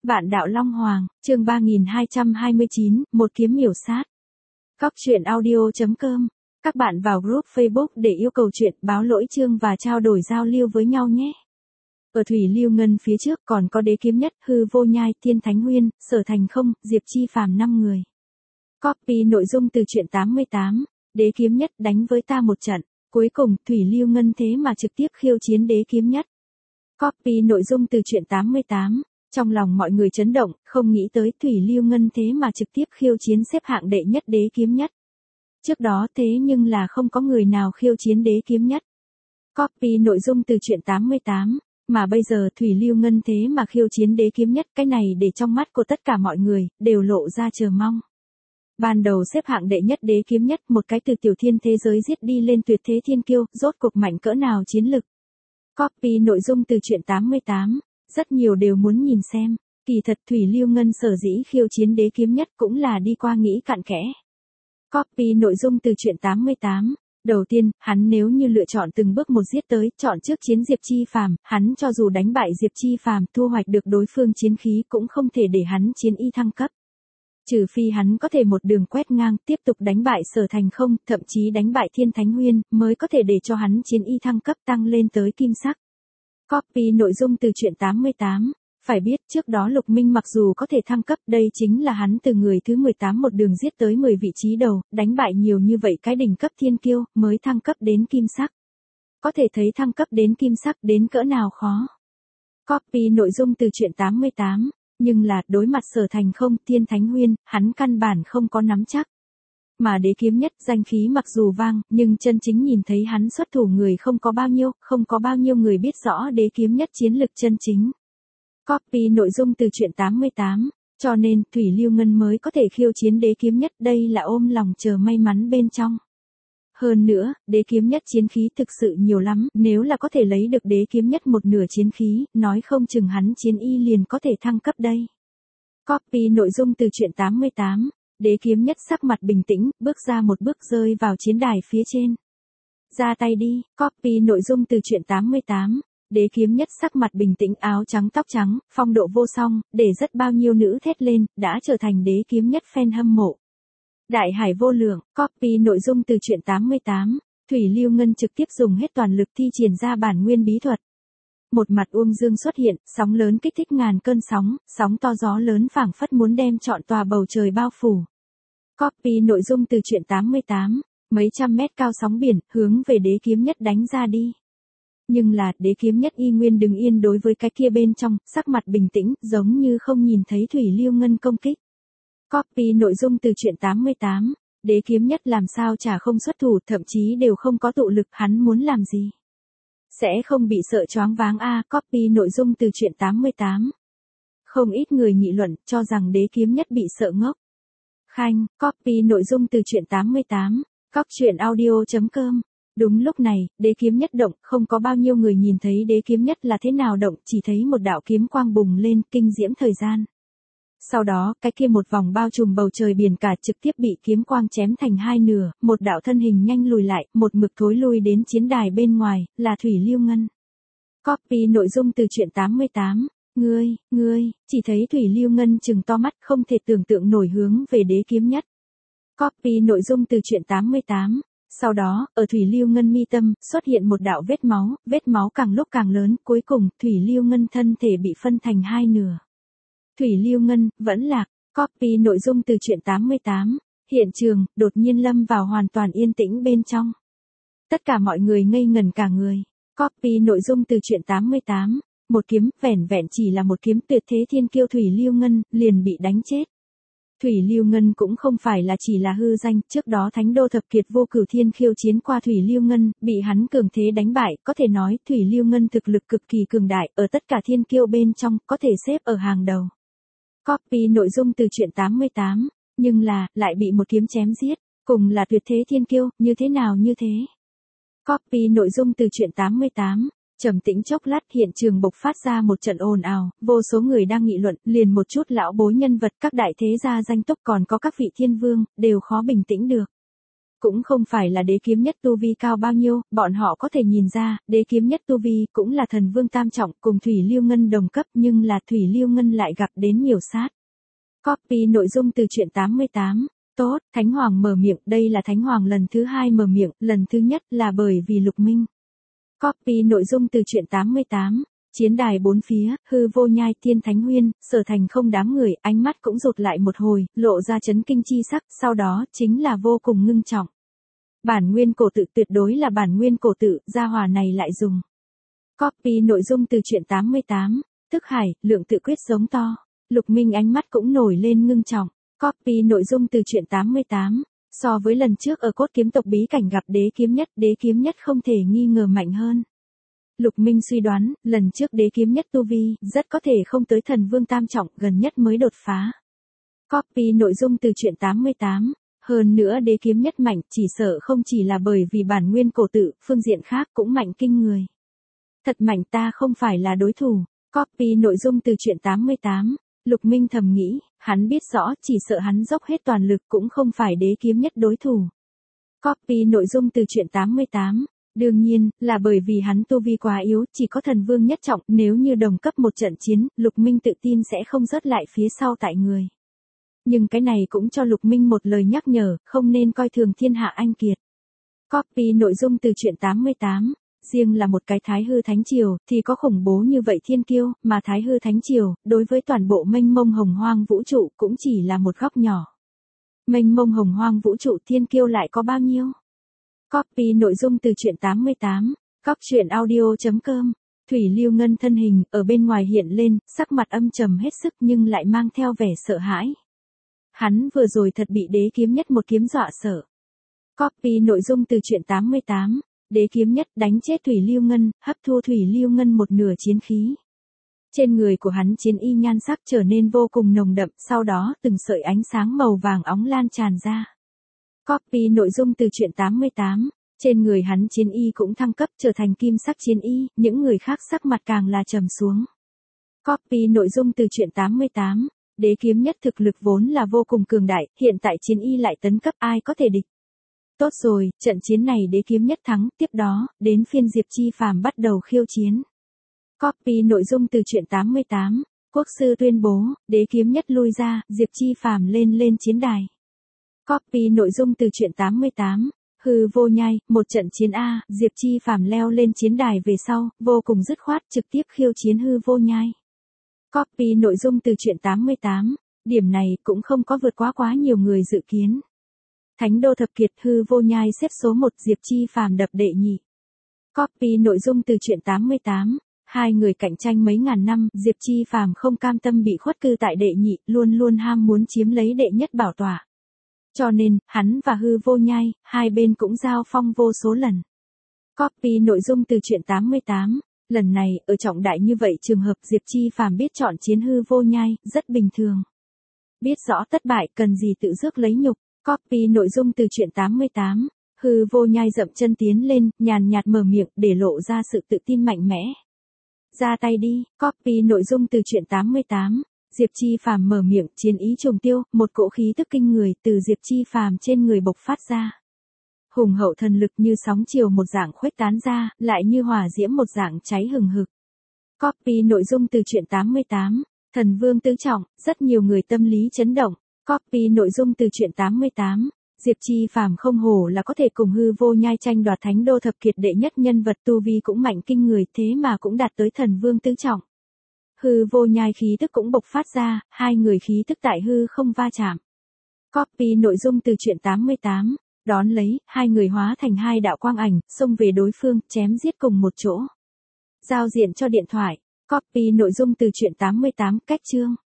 Vạn đạo Long Hoàng, chương 3229, một kiếm miểu sát. Góc truyện audio.com. Các bạn vào group Facebook để yêu cầu chuyện, báo lỗi chương và trao đổi giao lưu với nhau nhé. Ở Thủy Lưu Ngân phía trước còn có Đế Kiếm Nhất, Hư Vô Nhai, Thiên Thánh Nguyên, Sở Thành Không, Diệp Chi Phàm 5 người. Copy nội dung từ truyện 88. Đế Kiếm Nhất đánh với ta một trận, cuối cùng Thủy Lưu Ngân thế mà trực tiếp khiêu chiến Đế Kiếm Nhất. Copy nội dung từ truyện 88. Trong lòng mọi người chấn động, không nghĩ tới Thủy Lưu Ngân thế mà trực tiếp khiêu chiến xếp hạng đệ nhất Đế Kiếm Nhất. Trước đó thế nhưng là không có người nào khiêu chiến Đế Kiếm Nhất. Copy nội dung từ truyện 88. Mà bây giờ Thủy Lưu Ngân thế mà khiêu chiến Đế Kiếm Nhất, cái này để trong mắt của tất cả mọi người đều lộ ra chờ mong. Ban đầu xếp hạng đệ nhất Đế Kiếm Nhất, một cái từ tiểu thiên thế giới giết đi lên tuyệt thế thiên kiêu, rốt cuộc mạnh cỡ nào chiến lực. Copy nội dung từ truyện 88. Rất nhiều đều muốn nhìn xem, kỳ thật Thủy Lưu Ngân sở dĩ khiêu chiến Đế Kiếm Nhất cũng là đi qua nghĩ cặn kẽ. Copy nội dung từ truyện 88. Đầu tiên, hắn nếu như lựa chọn từng bước một giết tới, chọn trước chiến Diệp Chi Phàm, hắn cho dù đánh bại Diệp Chi Phàm, thu hoạch được đối phương chiến khí cũng không thể để hắn chiến y thăng cấp. Trừ phi hắn có thể một đường quét ngang, tiếp tục đánh bại Sở Thành Không, thậm chí đánh bại Thiên Thánh Nguyên, mới có thể để cho hắn chiến y thăng cấp tăng lên tới kim sắc. Copy nội dung từ truyện 88. Phải biết trước đó Lục Minh mặc dù có thể thăng cấp, đây chính là hắn từ người thứ 18 một đường giết tới 10 vị trí đầu, đánh bại nhiều như vậy cái đỉnh cấp thiên kiêu, mới thăng cấp đến kim sắc. Có thể thấy thăng cấp đến kim sắc đến cỡ nào khó. Copy nội dung từ truyện 88. Nhưng là, đối mặt Sở Thành Không, Thiên Thánh Nguyên, hắn căn bản không có nắm chắc. Mà Đế Kiếm Nhất danh khí mặc dù vang, nhưng chân chính nhìn thấy hắn xuất thủ người không có bao nhiêu người biết rõ Đế Kiếm Nhất chiến lực chân chính. Copy nội dung từ truyện 88. Cho nên, Thủy Lưu Ngân mới có thể khiêu chiến Đế Kiếm Nhất, đây là ôm lòng chờ may mắn bên trong. Hơn nữa, Đế Kiếm Nhất chiến khí thực sự nhiều lắm, nếu là có thể lấy được Đế Kiếm Nhất một nửa chiến khí, nói không chừng hắn chiến y liền có thể thăng cấp đây. Copy nội dung từ truyện 88. Đế Kiếm Nhất sắc mặt bình tĩnh, bước ra một bước rơi vào chiến đài phía trên. Ra tay đi. Copy nội dung từ truyện 88. Đế Kiếm Nhất sắc mặt bình tĩnh, áo trắng tóc trắng, phong độ vô song, để rất bao nhiêu nữ thét lên, đã trở thành Đế Kiếm Nhất fan hâm mộ. Đại hải vô lượng. Copy nội dung từ truyện 88. Thủy Lưu Ngân trực tiếp dùng hết toàn lực thi triển ra bản nguyên bí thuật. Một mặt uông dương xuất hiện, sóng lớn kích thích ngàn cơn sóng, sóng to gió lớn phảng phất muốn đem trọn tòa bầu trời bao phủ. Copy nội dung từ truyện 88. Mấy trăm mét cao sóng biển, hướng về Đế Kiếm Nhất đánh ra đi. Nhưng là, Đế Kiếm Nhất y nguyên đứng yên đối với cái kia bên trong, sắc mặt bình tĩnh, giống như không nhìn thấy Thủy Lưu Ngân công kích. Copy nội dung từ truyện 88. Đế Kiếm Nhất làm sao chả không xuất thủ, thậm chí đều không có tụ lực, hắn muốn làm gì? Sẽ không bị sợ choáng váng a. Copy nội dung từ truyện 88. Không ít người nghị luận, cho rằng Đế Kiếm Nhất bị sợ ngốc. Khanh. Copy nội dung từ truyện 88. Góc truyện audio.com. Đúng lúc này, Đế Kiếm Nhất động, không có bao nhiêu người nhìn thấy Đế Kiếm Nhất là thế nào động, chỉ thấy một đạo kiếm quang bùng lên, kinh diễm thời gian. Sau đó, cái kia một vòng bao trùm bầu trời biển cả trực tiếp bị kiếm quang chém thành hai nửa, một đạo thân hình nhanh lùi lại, một mực thối lui đến chiến đài bên ngoài, là Thủy Lưu Ngân. Copy nội dung từ truyện 88. Ngươi, chỉ thấy Thủy Lưu Ngân trừng to mắt, không thể tưởng tượng nổi hướng về Đế Kiếm Nhất. Copy nội dung từ truyện 88. Sau đó, ở Thủy Lưu Ngân mi tâm, xuất hiện một đạo vết máu càng lúc càng lớn, cuối cùng, Thủy Lưu Ngân thân thể bị phân thành hai nửa. Thủy Lưu Ngân, vẫn lạc. Copy nội dung từ truyện 88. Hiện trường, đột nhiên lâm vào hoàn toàn yên tĩnh bên trong. Tất cả mọi người ngây ngẩn cả người. Copy nội dung từ truyện 88. Một kiếm, vẻn vẹn chỉ là một kiếm tuyệt thế thiên kiêu Thủy Lưu Ngân, liền bị đánh chết. Thủy Lưu Ngân cũng không phải là chỉ là hư danh, trước đó Thánh Đô Thập Kiệt Vô Cửu Thiên khiêu chiến qua Thủy Lưu Ngân, bị hắn cường thế đánh bại, có thể nói Thủy Lưu Ngân thực lực cực kỳ cường đại, ở tất cả thiên kiêu bên trong, có thể xếp ở hàng đầu. Copy nội dung từ truyện 88. Nhưng là, lại bị một kiếm chém giết, cùng là tuyệt thế thiên kiêu, như thế nào như thế? Copy nội dung từ truyện 88. Trầm tĩnh chốc lát, hiện trường bộc phát ra một trận ồn ào, vô số người đang nghị luận, liền một chút lão bối nhân vật, các đại thế gia danh túc còn có các vị thiên vương, đều khó bình tĩnh được. Cũng không phải là đế kiếm nhất tu vi cao bao nhiêu, bọn họ có thể nhìn ra, đế kiếm nhất tu vi cũng là thần vương tam trọng cùng Thủy Liêu Ngân đồng cấp nhưng là Thủy Liêu Ngân lại gặp đến miểu sát. Copy nội dung từ truyện 88. Tốt, Thánh Hoàng mở miệng, đây là Thánh Hoàng lần thứ 2 mở miệng, lần thứ nhất là bởi vì Lục Minh. Copy nội dung từ truyện 88. Chiến đài bốn phía, hư vô nhai Tiên Thánh Huyên, Sở Thành không đám người, ánh mắt cũng rụt lại một hồi, lộ ra chấn kinh chi sắc, sau đó chính là vô cùng ngưng trọng. Bản nguyên cổ tự tuyệt đối là bản nguyên cổ tự, gia hỏa này lại dùng. Copy nội dung từ truyện 88. Thức hải, lượng tự quyết giống to. Lục Minh ánh mắt cũng nổi lên ngưng trọng. Copy nội dung từ truyện 88. So với lần trước ở cốt kiếm tộc bí cảnh gặp đế kiếm nhất không thể nghi ngờ mạnh hơn. Lục Minh suy đoán, lần trước đế kiếm nhất tu vi, rất có thể không tới thần vương tam trọng, gần nhất mới đột phá. Copy nội dung từ truyện 88. Hơn nữa đế kiếm nhất mạnh, chỉ sợ không chỉ là bởi vì bản nguyên cổ tự, phương diện khác cũng mạnh kinh người. Thật mạnh, ta không phải là đối thủ. Copy nội dung từ truyện 88. Lục Minh thầm nghĩ, hắn biết rõ, chỉ sợ hắn dốc hết toàn lực cũng không phải đế kiếm nhất đối thủ. Copy nội dung từ truyện 88. Đương nhiên, là bởi vì hắn tu vi quá yếu, chỉ có thần vương nhất trọng, nếu như đồng cấp một trận chiến, Lục Minh tự tin sẽ không rớt lại phía sau tại người. Nhưng cái này cũng cho Lục Minh một lời nhắc nhở, không nên coi thường thiên hạ anh kiệt. Copy nội dung từ truyện 88. Riêng là một cái Thái Hư Thánh Triều, thì có khủng bố như vậy thiên kiêu, mà Thái Hư Thánh Triều, đối với toàn bộ mênh mông hồng hoang vũ trụ, cũng chỉ là một góc nhỏ. Mênh mông hồng hoang vũ trụ thiên kiêu lại có bao nhiêu? Copy nội dung từ truyện 88. Góc truyện audio.com. Thủy Liêu Ngân thân hình, ở bên ngoài hiện lên, sắc mặt âm trầm hết sức nhưng lại mang theo vẻ sợ hãi. Hắn vừa rồi thật bị đế kiếm nhất một kiếm dọa sợ. Copy nội dung từ truyện 88. Đế kiếm nhất đánh chết Thủy Liêu Ngân, hấp thu Thủy Liêu Ngân một nửa chiến khí. Trên người của hắn chiến y nhan sắc trở nên vô cùng nồng đậm, sau đó từng sợi ánh sáng màu vàng óng lan tràn ra. Copy nội dung từ truyện 88. Trên người hắn chiến y cũng thăng cấp trở thành kim sắc chiến y, những người khác sắc mặt càng là trầm xuống. Copy nội dung từ truyện 88. Đế kiếm nhất thực lực vốn là vô cùng cường đại, hiện tại chiến y lại tấn cấp, ai có thể địch. Tốt rồi, trận chiến này đế kiếm nhất thắng, tiếp đó, đến phiên Diệp Chi Phàm bắt đầu khiêu chiến. Copy nội dung từ truyện 88. Quốc sư tuyên bố, đế kiếm nhất lui ra, Diệp Chi Phàm lên chiến đài. Copy nội dung từ truyện 88. Hư vô nhai, một trận chiến A, Diệp Chi Phàm leo lên chiến đài về sau, vô cùng dứt khoát trực tiếp khiêu chiến hư vô nhai. Copy nội dung từ truyện 88. Điểm này cũng không có vượt quá nhiều người dự kiến. Thánh đô thập kiệt hư vô nhai xếp số 1, Diệp Chi Phàm đập đệ nhị. Copy nội dung từ truyện 88. Hai người cạnh tranh mấy ngàn năm, Diệp Chi Phàm không cam tâm bị khuất cư tại đệ nhị, luôn ham muốn chiếm lấy đệ nhất bảo tọa. Cho nên, hắn và hư vô nhai, hai bên cũng giao phong vô số lần. Copy nội dung từ truyện 88. Lần này, ở trọng đại như vậy trường hợp Diệp Chi Phàm biết chọn chiến hư vô nhai, rất bình thường. Biết rõ thất bại, cần gì tự rước lấy nhục. Copy nội dung từ truyện 88. Hư vô nhai dậm chân tiến lên, nhàn nhạt mở miệng, để lộ ra sự tự tin mạnh mẽ. Ra tay đi. Copy nội dung từ truyện 88. Diệp Chi Phàm mở miệng, chiến ý trùng tiêu, một cỗ khí tức kinh người từ Diệp Chi Phàm trên người bộc phát ra. Hùng hậu thần lực như sóng chiều một dạng khuếch tán ra, lại như hỏa diễm một dạng cháy hừng hực. Copy nội dung từ truyện 88. Thần vương tứ trọng, rất nhiều người tâm lý chấn động. Copy nội dung từ truyện 88. Diệp Chi Phàm không hổ là có thể cùng hư vô nhai tranh đoạt thánh đô thập kiệt đệ nhất nhân vật tu vi cũng mạnh kinh người, thế mà cũng đạt tới thần vương tứ trọng. Hư vô nhai khí tức cũng bộc phát ra, hai người khí tức tại hư không va chạm. Copy nội dung từ truyện 88. Đón lấy, hai người hóa thành hai đạo quang ảnh, xông về đối phương, chém giết cùng một chỗ. Giao diện cho điện thoại. Copy nội dung từ truyện 88, cách chương.